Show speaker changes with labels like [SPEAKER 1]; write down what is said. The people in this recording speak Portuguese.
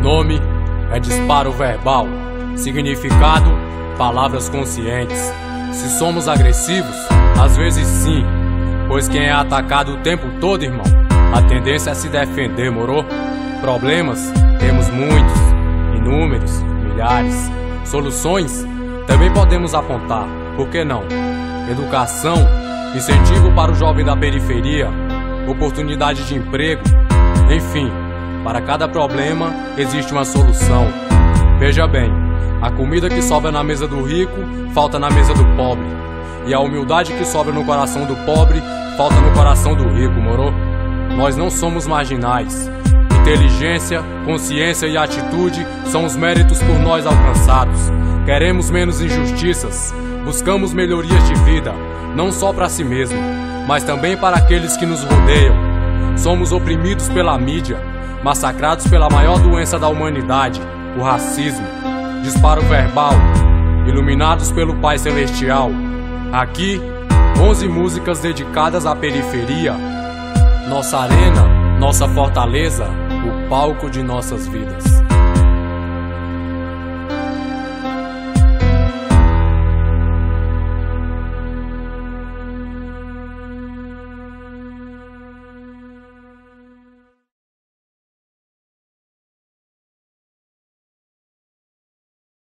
[SPEAKER 1] nome é disparo verbal. Significado, palavras conscientes. Se somos agressivos, às vezes sim, pois quem é atacado o tempo todo, irmão, a tendência é se defender, moro? Problemas, temos muitos, inúmeros, milhares. Soluções, também podemos apontar, por que não? Educação, incentivo para o jovem da periferia, oportunidade de emprego, enfim, para cada problema existe uma solução. Veja bem, a comida que sobra na mesa do rico, falta na mesa do pobre. E a humildade que sobra no coração do pobre, falta no coração do rico, moro? Nós não somos marginais. Inteligência, consciência e atitude são os méritos por nós alcançados. Queremos menos injustiças, buscamos melhorias de vida, não só para si mesmo, mas também para aqueles que nos rodeiam. Somos oprimidos pela mídia, massacrados pela maior doença da humanidade, o racismo. Disparo verbal, iluminados pelo Pai Celestial. Aqui, 11 músicas dedicadas à periferia. Nossa arena, nossa fortaleza, o palco de nossas vidas.